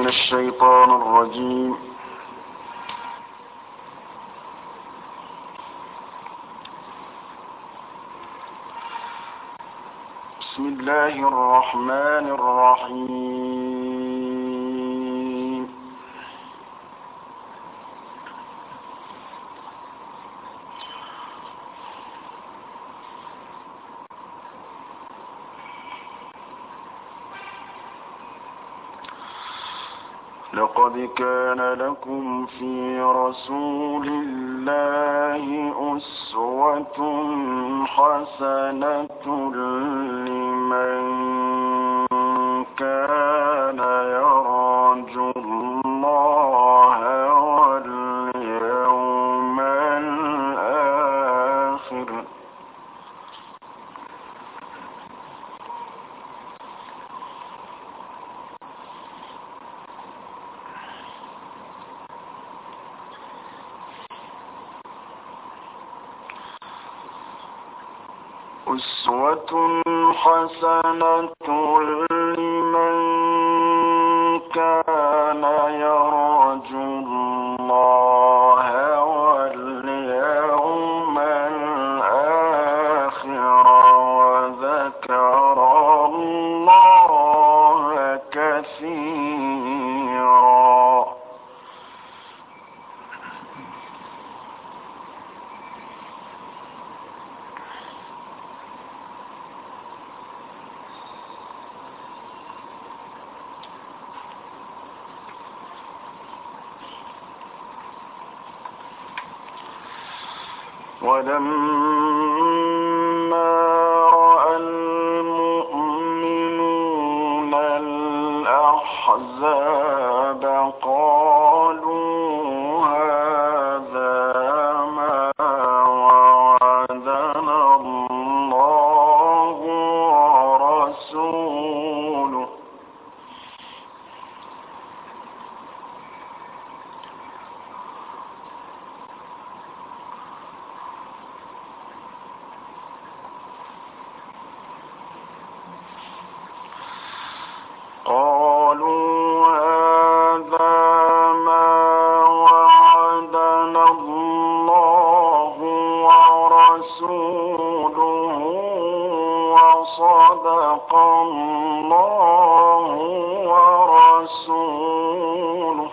من الشيطان الرجيم. بسم الله الرحمن الرحيم. لقد كان لكم في رسول الله أسوة حسنة لمن كان يرجو الله واليوم الآخر أسوة حسنة لمن كان يرجو الله واليوم الآخر وذكر الله كثيرا. ولما رأى المؤمنون الأحزاب قالوا هذا ما وعدنا الله ورسوله وصدق الله ورسوله.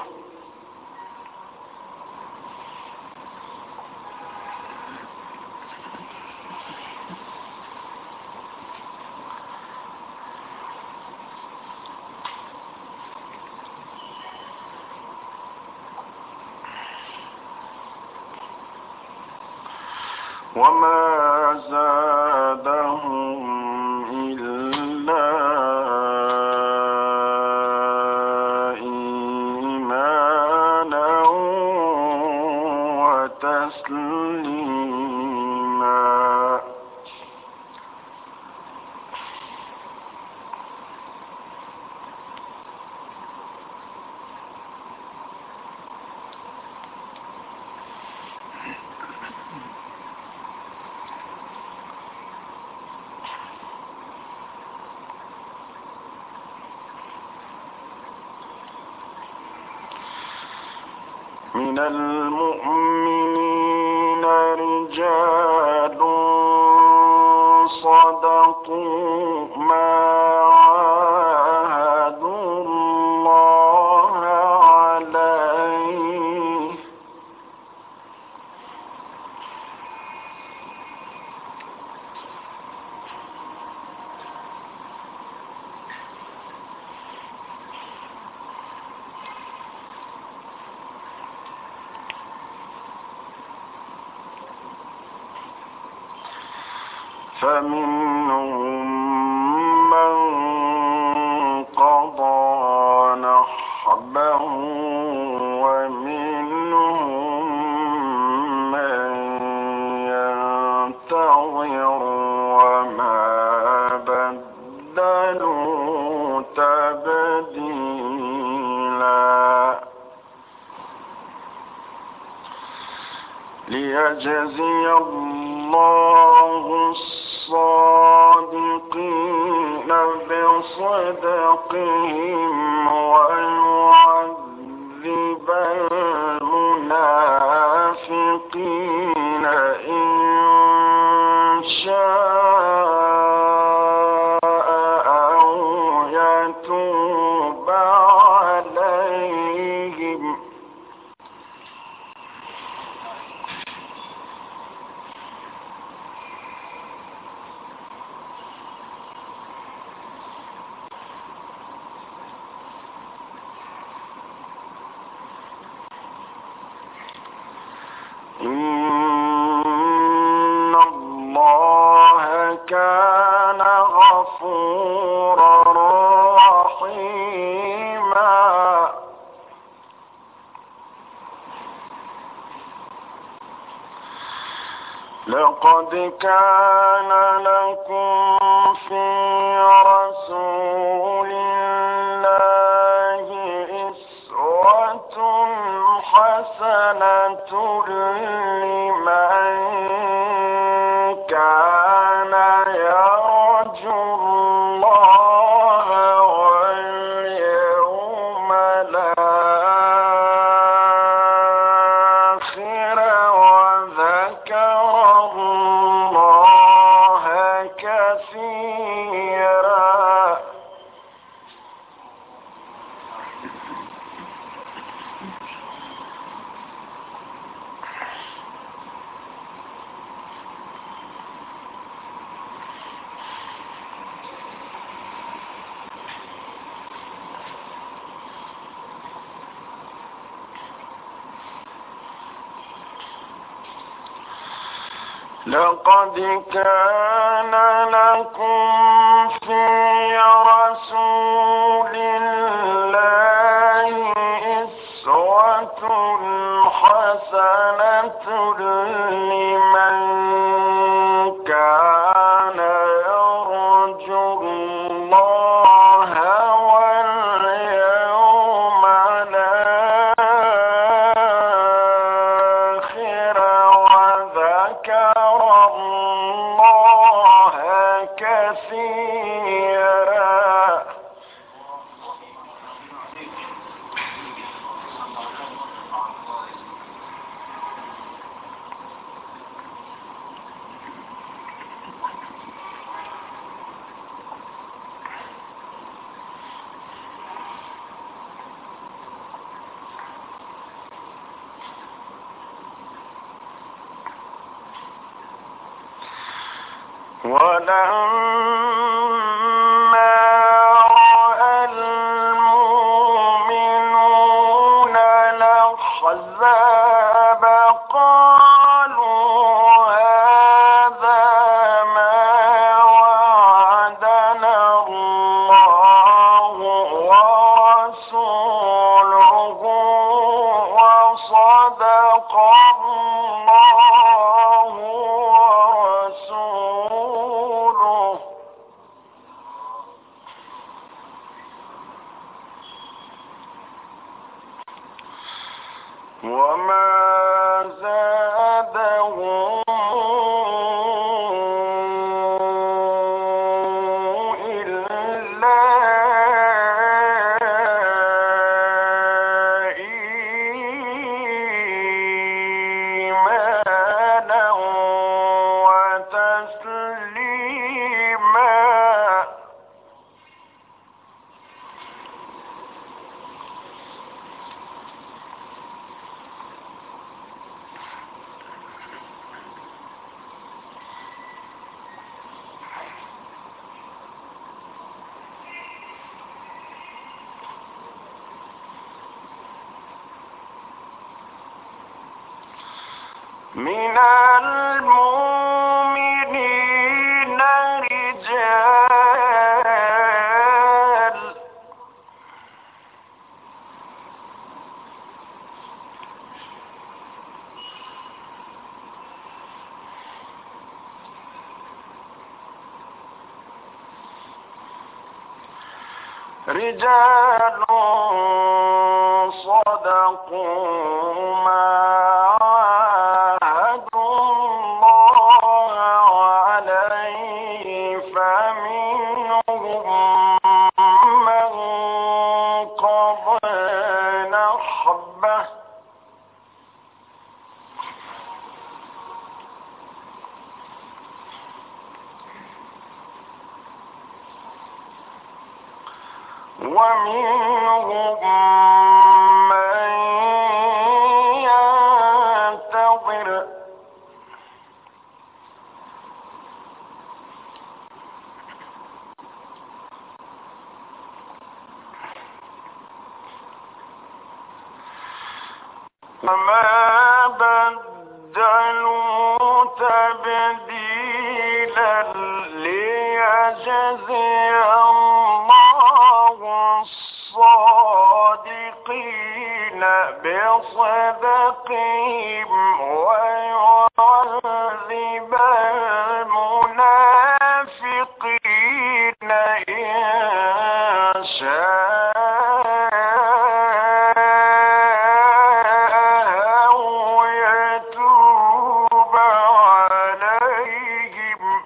وما زادهم إلا إيمانا وتسليما. من المؤمنين رجال صدقوا ما عاهدوا الله عليه فمنهم من قضى نحبه ومنهم من ينتظر وما بدلوا تبديلا. ليجزي الله الصادقين بصدقهم ويعذب لقد كان لكم في رسول الله أسوة حسنة لمن كان يرجو الله واليوم الآخر وذكر الله كثيرا. لقد كان لكم في رسول الله أسوة حسنة لمن كان يرجو الله واليوم الآخر وذكر الله كثيرا. ولما رأى المؤمنون الأحزاب قالوا هذا ما وعدنا الله ورسوله وصدق الله ورسوله. وما زادهم إلا إيمانا وتسليما. من المؤمنين رجال صدقوا ما عاهدوا الله عليه فمنهم من قضى نحبه ومنهم من ينتظر وما بدلوا تبديلا ليجزي الله الصادقين بصدقهم ويعذب يعذب المنافقين إن شاء أو يتوب عليهم.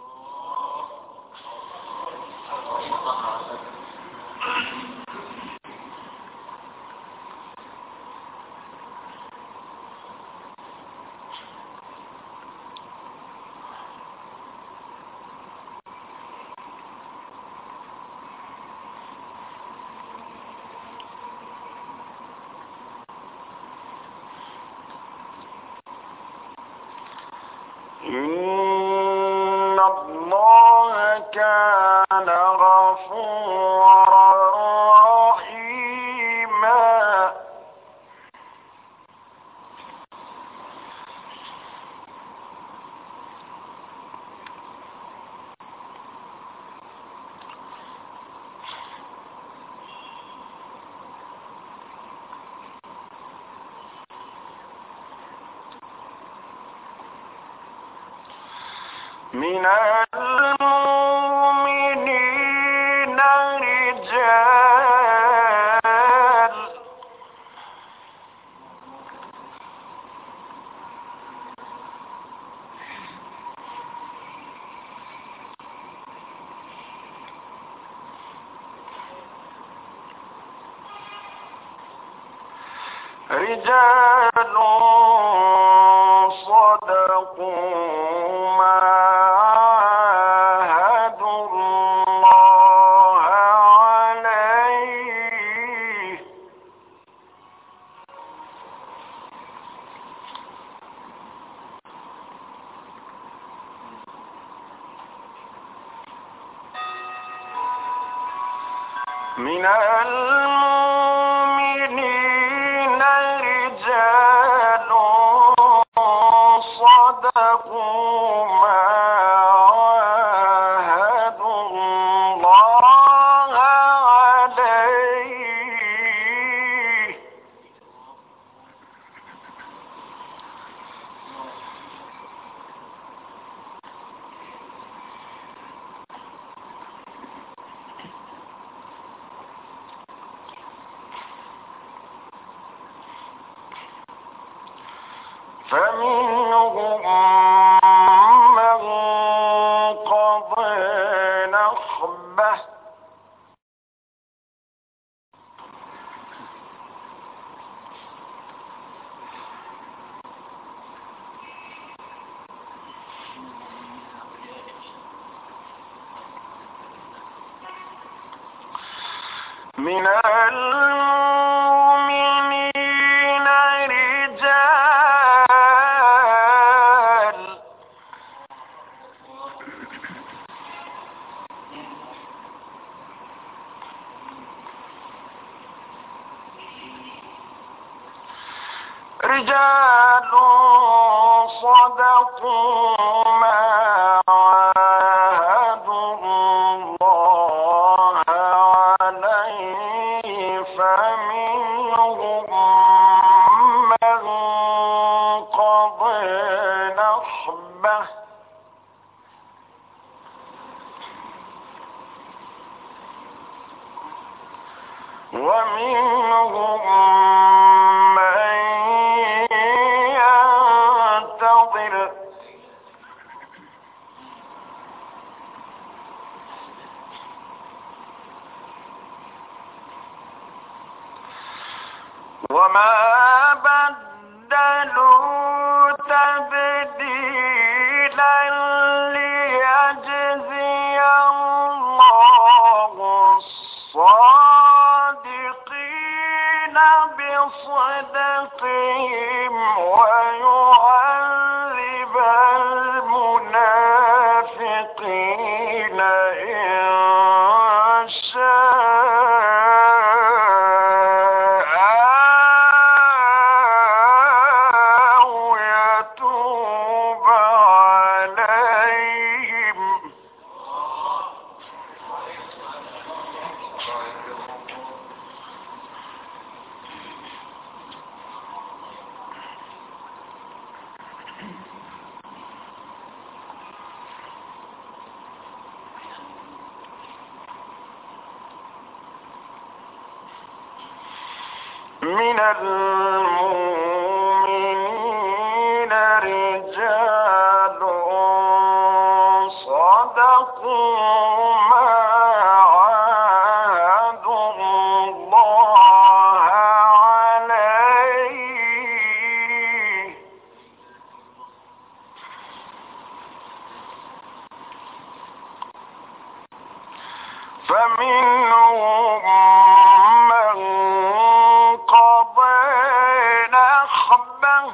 إن الله كان غفورا رحيما. من المؤمنين رجال صدقوا ما عاهدوا الله عليه. من المؤمنين رجال صدقوا ما عاهدوا الله عليه. فمنهم من قضى نحبه من المؤمنين رجال صدقوا ما عاهدوا الله عليه. فمنهم من قضى نحبه ومنهم من ينتظر. وما بدلوا تبديلا ليجزي الله الصادقين بصدقهم ويعذب المنافقين إن شاء أو يتوب عليهم. من المؤمنين رجال صدقوا ما عاهدوا الله عليه فمنهم من قضى نحبه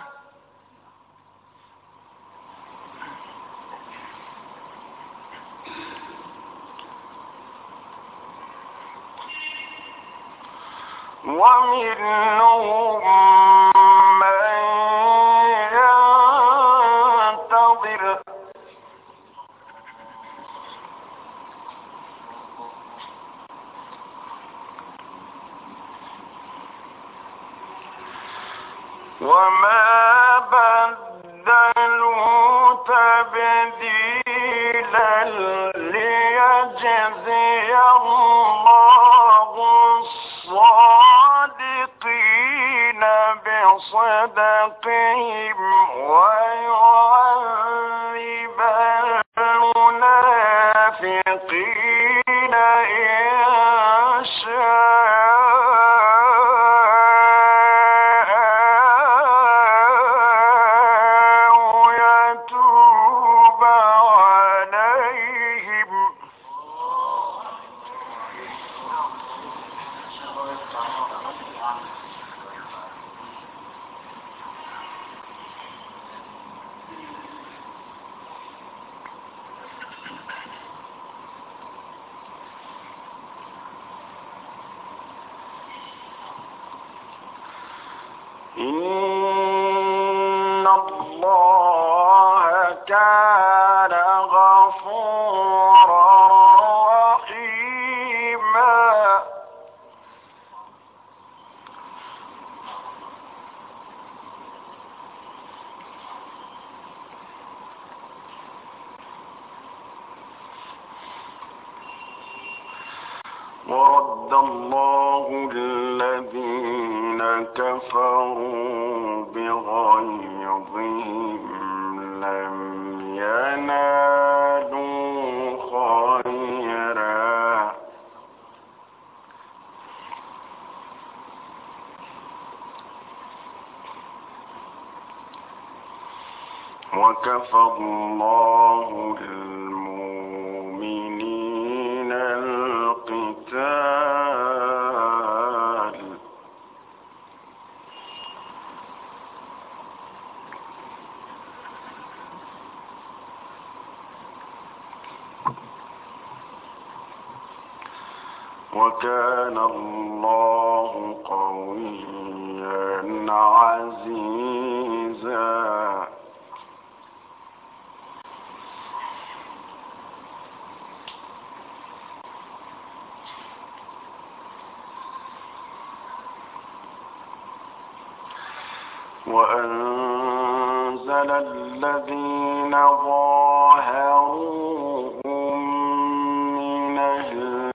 ومنهم من ينتظر وما بدلوا تبديلا ليجزي الله الصادقين بصدقهم ويعذب المنافقين إن شاء أو يتوب عليهم إن الله كان غفورا رحيما ورد الله الذين كفروا بغيظهم لم ينالوا خيرا وكفى الله المؤمنين القتال وكان الله قويا عزيزا وأنزل الذين ظاهروهم من أهل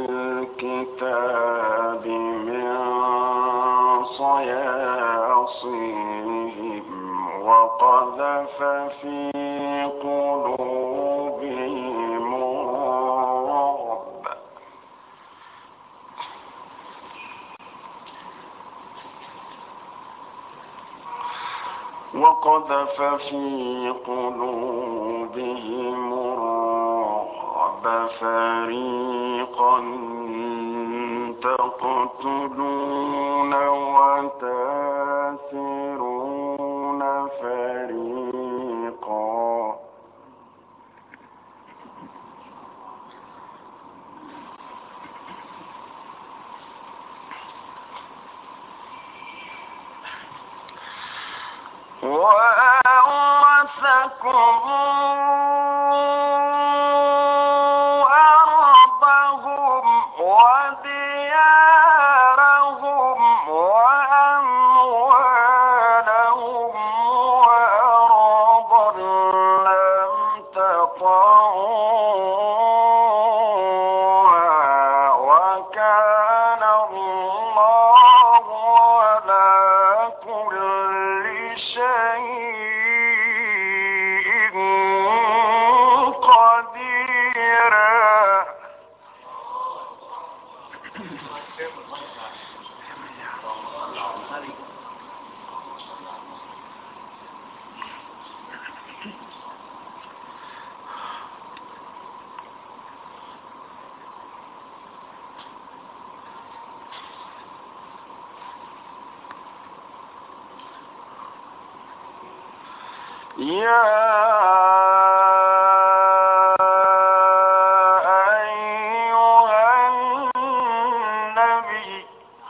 الكتاب من صياصيهم وقذف في قلوبهم الرعب فريقا تقتلون وتاسرون فريقا وأورثكم أرضهم وديارهم وأموالهم وأرضا لم تطعوها وكان الله يا أيها النبي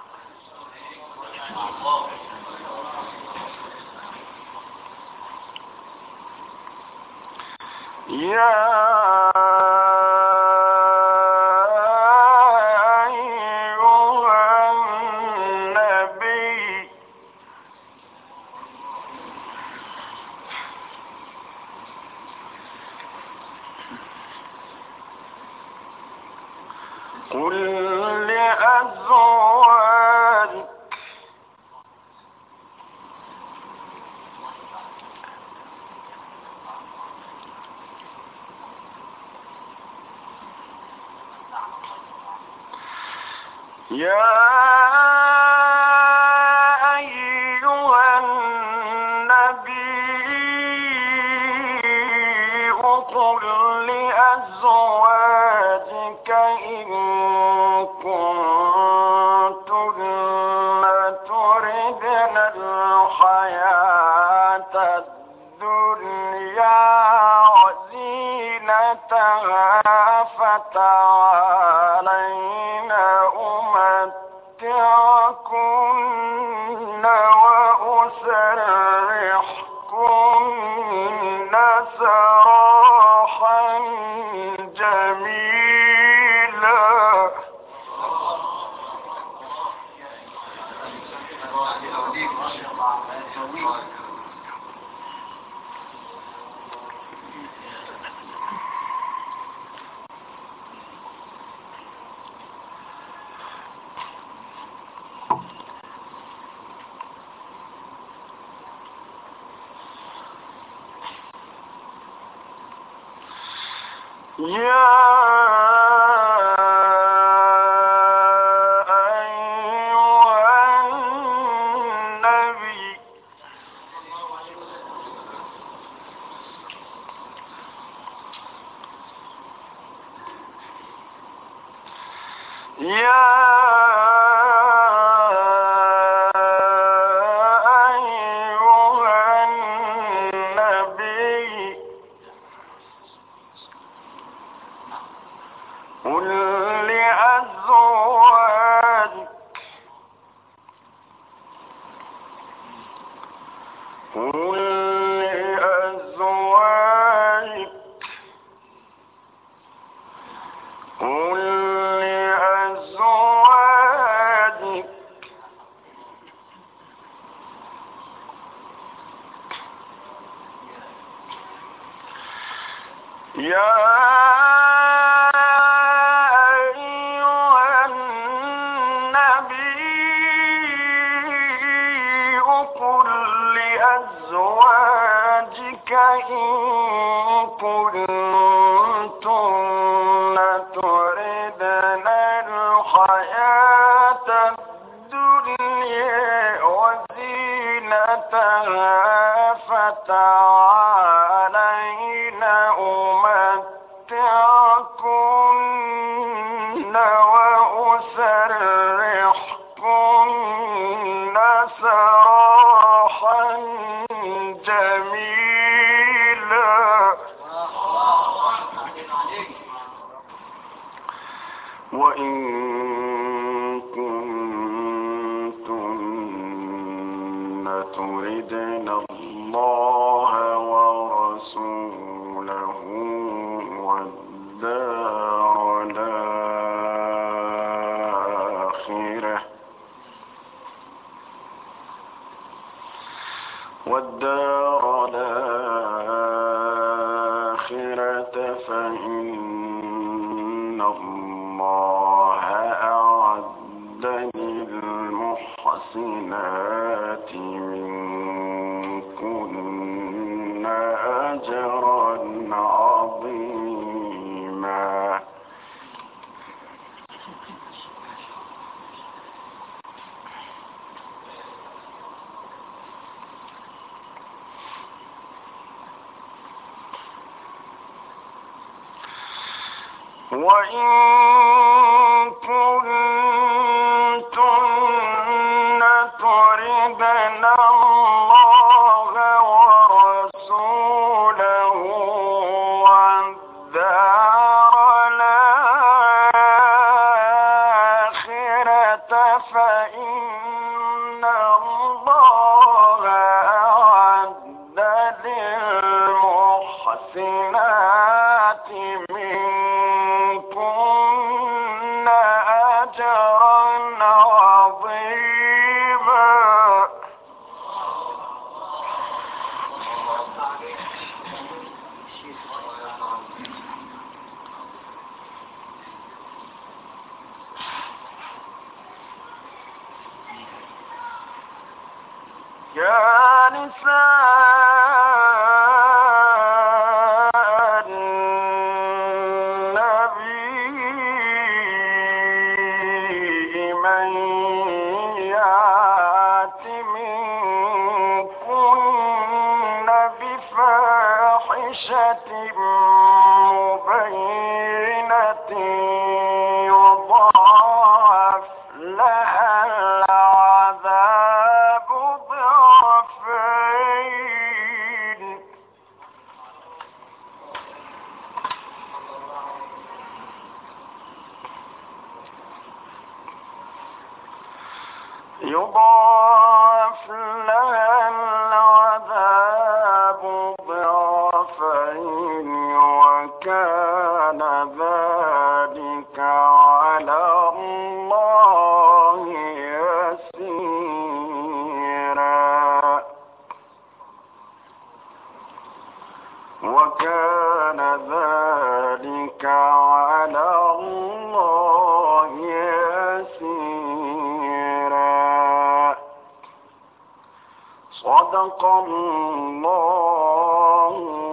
قل لأزواجك يا أيها النبي قل لأزواجك إن كنتن تردن الحياة الدنيا وزينتها فتعالين أمتعكن وأسرحكن سراحا جميلا. يا أيها النبي يا أيها النبي قل لأزواجك قل لأزواجك قل لأزواجك يا أيها النبي قل لأزواجك إن كنتن تردن الحياة الدنيا وزينتها فتعالين أمتعكن وأسرحكن سراحا جميلا. وإن كنتن تردن الله ورسوله والدار الآخرة فإن الله أعد للمحسنات منكن أجرا عظيما. وإن كنتن تردن الله ورسوله المحسنات منكن أجرا عظيما. يا نساء النبي من يأت منكن بفاحشة مبينة يضاعف لها العذاب ضعفين. يضاعف لها العذاب ضعفين وكان ذلك على الله يسيرا. وكان ذلك على الله يسيرا. صدق الله